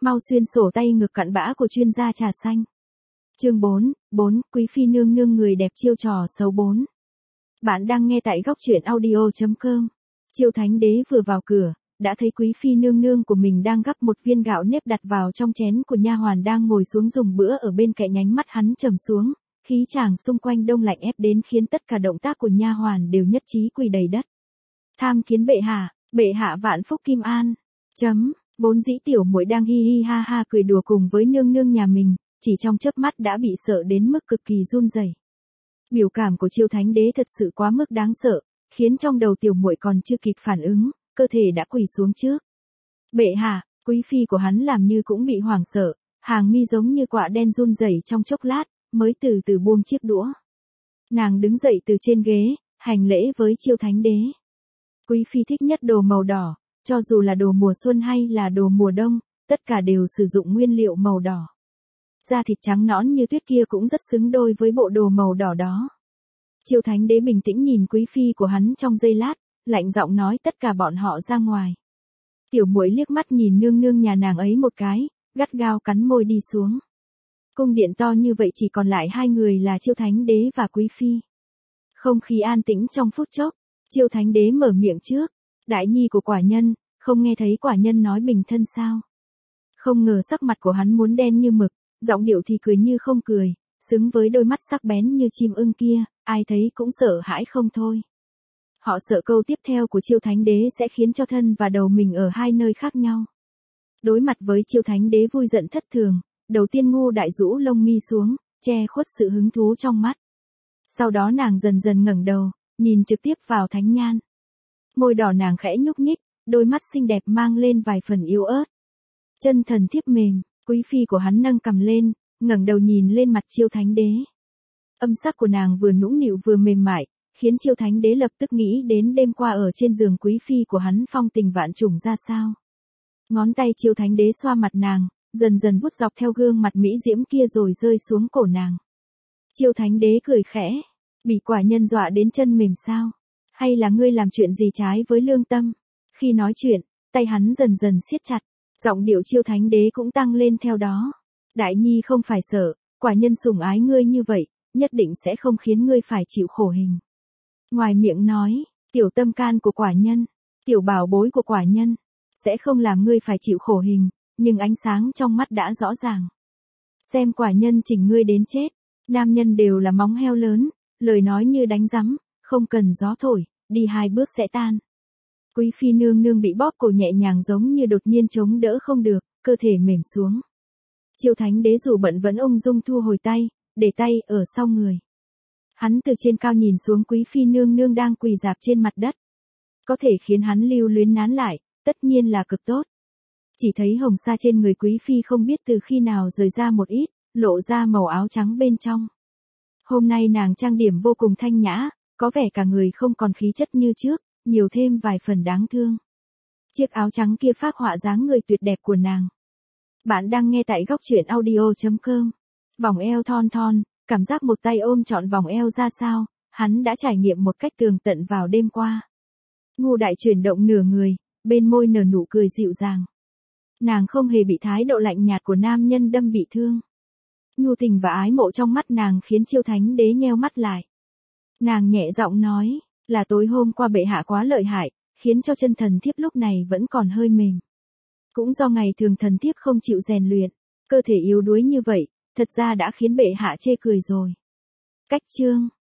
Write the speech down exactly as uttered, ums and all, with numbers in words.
Mau xuyên sổ tay ngực cặn bã của chuyên gia trà xanh. Chương bốn, bốn, Quý phi nương nương người đẹp chiêu trò xấu bốn. Bạn đang nghe tại góc truyện audio chấm com. Chiêu Thánh Đế vừa vào cửa, đã thấy quý phi nương nương của mình đang gắp một viên gạo nếp đặt vào trong chén của nha hoàn đang ngồi xuống dùng bữa ở bên cạnh. Ánh mắt hắn trầm xuống, khí chàng xung quanh đông lạnh ép đến khiến tất cả động tác của nha hoàn đều nhất trí quỳ đầy đất. Tham kiến bệ hạ, bệ hạ vạn phúc kim an. Chấm, vốn dĩ tiểu muội đang hi hi ha ha cười đùa cùng với nương nương nhà mình, chỉ trong chớp mắt đã bị sợ đến mức cực kỳ run rẩy. Biểu cảm của Chiêu Thánh Đế thật sự quá mức đáng sợ, khiến trong đầu tiểu muội còn chưa kịp phản ứng, cơ thể đã quỳ xuống trước. Bệ hạ, quý phi của hắn làm như cũng bị hoảng sợ, hàng mi giống như quạ đen run rẩy trong chốc lát, mới từ từ buông chiếc đũa. Nàng đứng dậy từ trên ghế, hành lễ với Chiêu Thánh Đế. Quý phi thích nhất đồ màu đỏ, cho dù là đồ mùa xuân hay là đồ mùa đông, tất cả đều sử dụng nguyên liệu màu đỏ. Da thịt trắng nõn như tuyết kia cũng rất xứng đôi với bộ đồ màu đỏ đó. Chiêu Thánh Đế bình tĩnh nhìn quý phi của hắn trong giây lát, lạnh giọng nói tất cả bọn họ ra ngoài. Tiểu muội liếc mắt nhìn nương nương nhà nàng ấy một cái, gắt gao cắn môi đi xuống. Cung điện to như vậy chỉ còn lại hai người là Chiêu Thánh Đế và quý phi. Không khí an tĩnh trong phút chốc, Chiêu Thánh Đế mở miệng trước. Đại nhi của quả nhân, không nghe thấy quả nhân nói bình thân sao? Không ngờ sắc mặt của hắn muốn đen như mực, giọng điệu thì cười như không cười, xứng với đôi mắt sắc bén như chim ưng kia, ai thấy cũng sợ hãi không thôi. Họ sợ câu tiếp theo của Chiêu Thánh Đế sẽ khiến cho thân và đầu mình ở hai nơi khác nhau. Đối mặt với Chiêu Thánh Đế vui giận thất thường, đầu tiên Ngu Đại rũ lông mi xuống, che khuất sự hứng thú trong mắt. Sau đó nàng dần dần ngẩng đầu, nhìn trực tiếp vào Thánh Nhan. Môi đỏ nàng khẽ nhúc nhích, đôi mắt xinh đẹp mang lên vài phần yếu ớt. Chân thần thiếp mềm, quý phi của hắn nâng cằm lên, ngẩng đầu nhìn lên mặt Chiêu Thánh Đế. Âm sắc của nàng vừa nũng nịu vừa mềm mại, khiến Chiêu Thánh Đế lập tức nghĩ đến đêm qua ở trên giường quý phi của hắn phong tình vạn trùng ra sao. Ngón tay Chiêu Thánh Đế xoa mặt nàng, dần dần vuốt dọc theo gương mặt mỹ diễm kia rồi rơi xuống cổ nàng. Chiêu Thánh Đế cười khẽ, bị quả nhân dọa đến chân mềm sao? Hay là ngươi làm chuyện gì trái với lương tâm? Khi nói chuyện, tay hắn dần dần siết chặt, giọng điệu Chiêu Thánh Đế cũng tăng lên theo đó. Đại nhi không phải sợ, quả nhân sủng ái ngươi như vậy, nhất định sẽ không khiến ngươi phải chịu khổ hình. Ngoài miệng nói, tiểu tâm can của quả nhân, tiểu bảo bối của quả nhân, sẽ không làm ngươi phải chịu khổ hình, nhưng ánh sáng trong mắt đã rõ ràng. Xem quả nhân chỉnh ngươi đến chết, nam nhân đều là móng heo lớn, lời nói như đánh rắm, không cần gió thổi, đi hai bước sẽ tan. Quý phi nương nương bị bóp cổ nhẹ nhàng giống như đột nhiên chống đỡ không được, cơ thể mềm xuống. Chiêu Thánh Đế dù bận vẫn ung dung thu hồi tay, để tay ở sau người. Hắn từ trên cao nhìn xuống quý phi nương nương đang quỳ rạp trên mặt đất. Có thể khiến hắn lưu luyến nán lại, tất nhiên là cực tốt. Chỉ thấy hồng sa trên người quý phi không biết từ khi nào rời ra một ít, lộ ra màu áo trắng bên trong. Hôm nay nàng trang điểm vô cùng thanh nhã, có vẻ cả người không còn khí chất như trước, nhiều thêm vài phần đáng thương. Chiếc áo trắng kia phác họa dáng người tuyệt đẹp của nàng. Bạn đang nghe tại góc truyện audio chấm com. Vòng eo thon thon, cảm giác một tay ôm trọn vòng eo ra sao, hắn đã trải nghiệm một cách tường tận vào đêm qua. Ngu Đại chuyển động nửa người, bên môi nở nụ cười dịu dàng. Nàng không hề bị thái độ lạnh nhạt của nam nhân đâm bị thương. Nhu tình và ái mộ trong mắt nàng khiến Chiêu Thánh Đế nheo mắt lại. Nàng nhẹ giọng nói, là tối hôm qua bệ hạ quá lợi hại, khiến cho chân thần thiếp lúc này vẫn còn hơi mềm. Cũng do ngày thường thần thiếp không chịu rèn luyện, cơ thể yếu đuối như vậy, thật ra đã khiến bệ hạ chê cười rồi. Cách chương